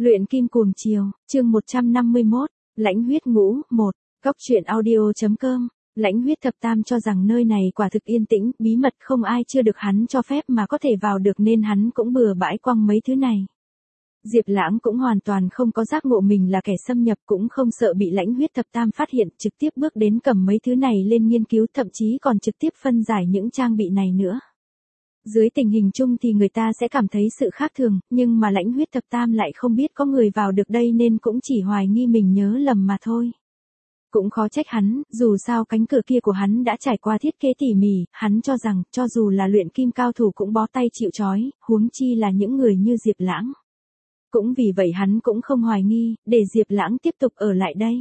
Luyện kim cuồng chiều, chương 151, lãnh huyết ngũ, 1, góc truyện audio.com. Lãnh huyết thập tam cho rằng nơi này quả thực yên tĩnh, bí mật không ai chưa được hắn cho phép mà có thể vào được nên hắn cũng bừa bãi quăng mấy thứ này. Diệp Lãng cũng hoàn toàn không có giác ngộ mình là kẻ xâm nhập, cũng không sợ bị lãnh huyết thập tam phát hiện, trực tiếp bước đến cầm mấy thứ này lên nghiên cứu, thậm chí còn trực tiếp phân giải những trang bị này nữa. Dưới tình hình chung thì người ta sẽ cảm thấy sự khác thường, nhưng mà lãnh huyết thập tam lại không biết có người vào được đây nên cũng chỉ hoài nghi mình nhớ lầm mà thôi. Cũng khó trách hắn, dù sao cánh cửa kia của hắn đã trải qua thiết kế tỉ mỉ, hắn cho rằng cho dù là luyện kim cao thủ cũng bó tay chịu trói, huống chi là những người như Diệp Lãng. Cũng vì vậy hắn cũng không hoài nghi, để Diệp Lãng tiếp tục ở lại đây.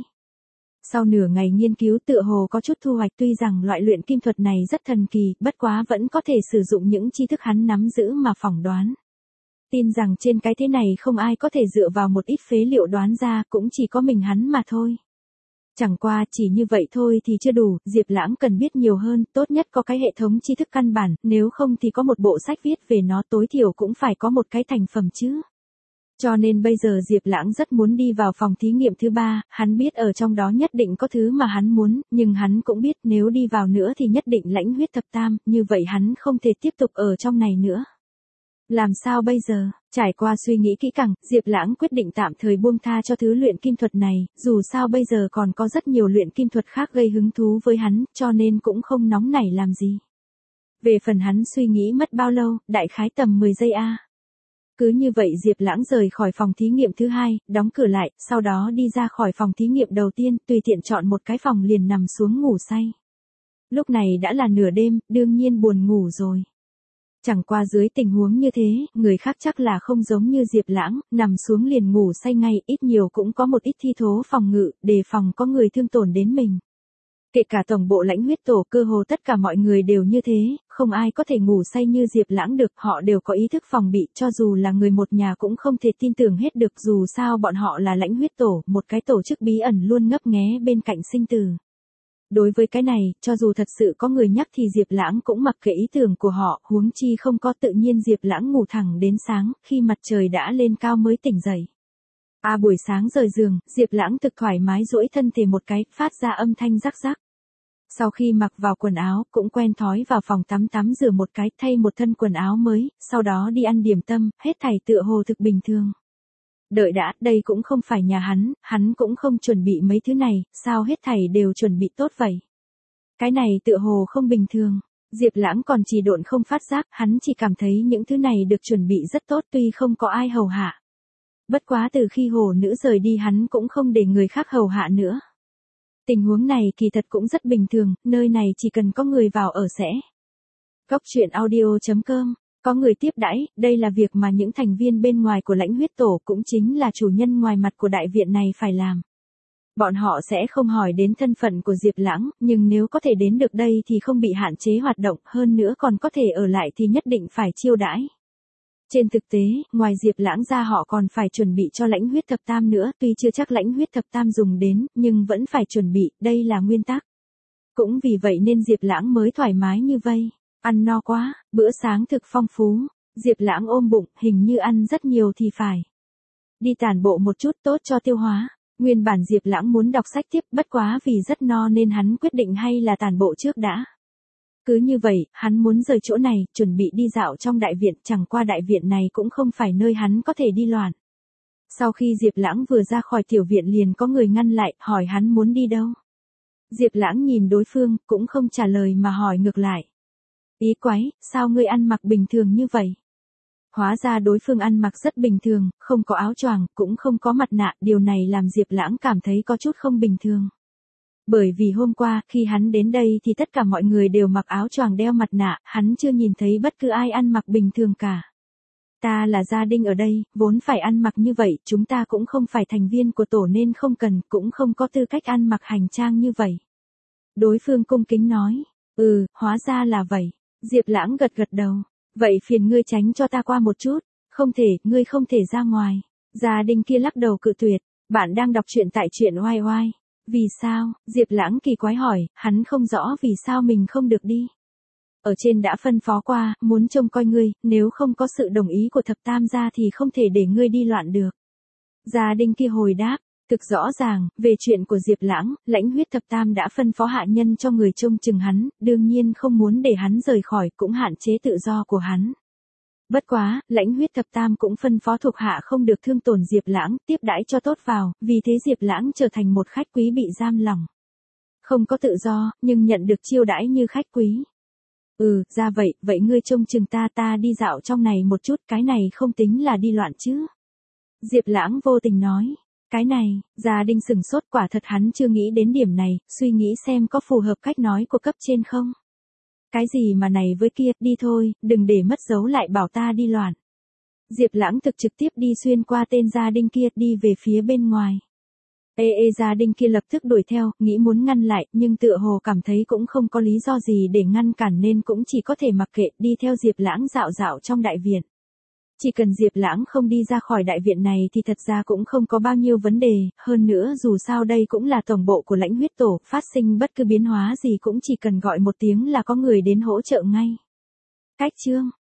Sau nửa ngày nghiên cứu tựa hồ có chút thu hoạch, tuy rằng loại luyện kim thuật này rất thần kỳ, bất quá vẫn có thể sử dụng những tri thức hắn nắm giữ mà phỏng đoán. Tin rằng trên cái thế này không ai có thể dựa vào một ít phế liệu đoán ra, cũng chỉ có mình hắn mà thôi. Chẳng qua chỉ như vậy thôi thì chưa đủ, Diệp Lãng cần biết nhiều hơn, tốt nhất có cái hệ thống tri thức căn bản, nếu không thì có một bộ sách viết về nó, tối thiểu cũng phải có một cái thành phẩm chứ. Cho nên bây giờ Diệp Lãng rất muốn đi vào phòng thí nghiệm thứ 3, hắn biết ở trong đó nhất định có thứ mà hắn muốn, nhưng hắn cũng biết nếu đi vào nữa thì nhất định lãnh huyết thập tam, như vậy hắn không thể tiếp tục ở trong này nữa. Làm sao bây giờ? Trải qua suy nghĩ kỹ càng, Diệp Lãng quyết định tạm thời buông tha cho thứ luyện kim thuật này, dù sao bây giờ còn có rất nhiều luyện kim thuật khác gây hứng thú với hắn, cho nên cũng không nóng nảy làm gì. Về phần hắn suy nghĩ mất bao lâu, đại khái tầm 10 giây a. Cứ như vậy Diệp Lãng rời khỏi phòng thí nghiệm thứ 2, đóng cửa lại, sau đó đi ra khỏi phòng thí nghiệm đầu tiên, tùy tiện chọn một cái phòng liền nằm xuống ngủ say. Lúc này đã là nửa đêm, đương nhiên buồn ngủ rồi. Chẳng qua dưới tình huống như thế, người khác chắc là không giống như Diệp Lãng, nằm xuống liền ngủ say ngay, ít nhiều cũng có một ít thi thố phòng ngự, đề phòng có người thương tổn đến mình. Kể cả tổng bộ lãnh huyết tổ, cơ hồ tất cả mọi người đều như thế, không ai có thể ngủ say như Diệp Lãng được, họ đều có ý thức phòng bị, cho dù là người một nhà cũng không thể tin tưởng hết được, dù sao bọn họ là lãnh huyết tổ, một cái tổ chức bí ẩn luôn ngấp nghé bên cạnh sinh tử. Đối với cái này, cho dù thật sự có người nhắc thì Diệp Lãng cũng mặc kệ ý tưởng của họ, huống chi không có, tự nhiên Diệp Lãng ngủ thẳng đến sáng, khi mặt trời đã lên cao mới tỉnh dậy. Buổi sáng rời giường, Diệp Lãng thực thoải mái duỗi thân thể một cái, phát ra âm thanh rắc rắc. Sau khi mặc vào quần áo, cũng quen thói vào phòng tắm rửa một cái, thay một thân quần áo mới, sau đó đi ăn điểm tâm, hết thảy tựa hồ thực bình thường. Đợi đã, đây cũng không phải nhà hắn cũng không chuẩn bị mấy thứ này, sao hết thảy đều chuẩn bị tốt vậy? Cái này tựa hồ không bình thường. Diệp Lãng còn trì độn không phát giác, hắn chỉ cảm thấy những thứ này được chuẩn bị rất tốt tuy không có ai hầu hạ. Bất quá từ khi hồ nữ rời đi hắn cũng không để người khác hầu hạ nữa. Tình huống này kỳ thật cũng rất bình thường, nơi này chỉ cần có người vào ở sẽ. Góc truyện audio.com, có người tiếp đãi, đây là việc mà những thành viên bên ngoài của lãnh huyết tổ, cũng chính là chủ nhân ngoài mặt của đại viện này phải làm. Bọn họ sẽ không hỏi đến thân phận của Diệp Lãng, nhưng nếu có thể đến được đây thì không bị hạn chế hoạt động, hơn nữa còn có thể ở lại thì nhất định phải chiêu đãi. Trên thực tế, ngoài Diệp Lãng ra họ còn phải chuẩn bị cho lãnh huyết thập tam nữa, tuy chưa chắc lãnh huyết thập tam dùng đến, nhưng vẫn phải chuẩn bị, đây là nguyên tắc. Cũng vì vậy nên Diệp Lãng mới thoải mái như vây. Ăn no quá, bữa sáng thực phong phú. Diệp Lãng ôm bụng, hình như ăn rất nhiều thì phải. Đi tản bộ một chút tốt cho tiêu hóa. Nguyên bản Diệp Lãng muốn đọc sách tiếp, bất quá vì rất no nên hắn quyết định hay là tản bộ trước đã. Cứ như vậy, hắn muốn rời chỗ này, chuẩn bị đi dạo trong đại viện, chẳng qua đại viện này cũng không phải nơi hắn có thể đi loạn. Sau khi Diệp Lãng vừa ra khỏi tiểu viện liền có người ngăn lại, hỏi hắn muốn đi đâu. Diệp Lãng nhìn đối phương, cũng không trả lời mà hỏi ngược lại. Ý quái, sao ngươi ăn mặc bình thường như vậy? Hóa ra đối phương ăn mặc rất bình thường, không có áo choàng, cũng không có mặt nạ, điều này làm Diệp Lãng cảm thấy có chút không bình thường. Bởi vì hôm qua, khi hắn đến đây thì tất cả mọi người đều mặc áo choàng đeo mặt nạ, hắn chưa nhìn thấy bất cứ ai ăn mặc bình thường cả. Ta là gia đình ở đây, vốn phải ăn mặc như vậy, chúng ta cũng không phải thành viên của tổ nên không cần, cũng không có tư cách ăn mặc hành trang như vậy. Đối phương cung kính nói, hóa ra là vậy. Diệp Lãng gật gật đầu, vậy phiền ngươi tránh cho ta qua một chút, không thể, ngươi không thể ra ngoài. Gia đình kia lắc đầu cự tuyệt, bạn đang đọc truyện tại truyện oai oai. Vì sao? Diệp Lãng kỳ quái hỏi, hắn không rõ vì sao mình không được đi. Ở trên đã phân phó qua, muốn trông coi ngươi, nếu không có sự đồng ý của thập tam gia thì không thể để ngươi đi loạn được. Gia đình kia hồi đáp, thực rõ ràng, về chuyện của Diệp Lãng, Lãnh Huyết Thập Tam đã phân phó hạ nhân cho người trông chừng hắn, đương nhiên không muốn để hắn rời khỏi, cũng hạn chế tự do của hắn. Bất quá, Lãnh Huyết Thập Tam cũng phân phó thuộc hạ không được thương tổn Diệp Lãng, tiếp đãi cho tốt vào, vì thế Diệp Lãng trở thành một khách quý bị giam lỏng. Không có tự do, nhưng nhận được chiêu đãi như khách quý. Ra vậy, vậy ngươi trông chừng ta đi dạo trong này một chút, cái này không tính là đi loạn chứ. Diệp Lãng vô tình nói, cái này, Gia Đình sửng sốt, quả thật hắn chưa nghĩ đến điểm này, suy nghĩ xem có phù hợp cách nói của cấp trên không. Cái gì mà này với kia, đi thôi, đừng để mất dấu lại bảo ta đi loạn. Diệp Lãng thực trực tiếp đi xuyên qua tên Gia Đình kia, đi về phía bên ngoài. Gia Đình kia lập tức đuổi theo, nghĩ muốn ngăn lại, nhưng tựa hồ cảm thấy cũng không có lý do gì để ngăn cản nên cũng chỉ có thể mặc kệ, đi theo Diệp Lãng dạo dạo trong đại viện. Chỉ cần Diệp Lãng không đi ra khỏi đại viện này thì thật ra cũng không có bao nhiêu vấn đề, hơn nữa dù sao đây cũng là tổng bộ của Lãnh Huyết Tổ, phát sinh bất cứ biến hóa gì cũng chỉ cần gọi một tiếng là có người đến hỗ trợ ngay. Cách chương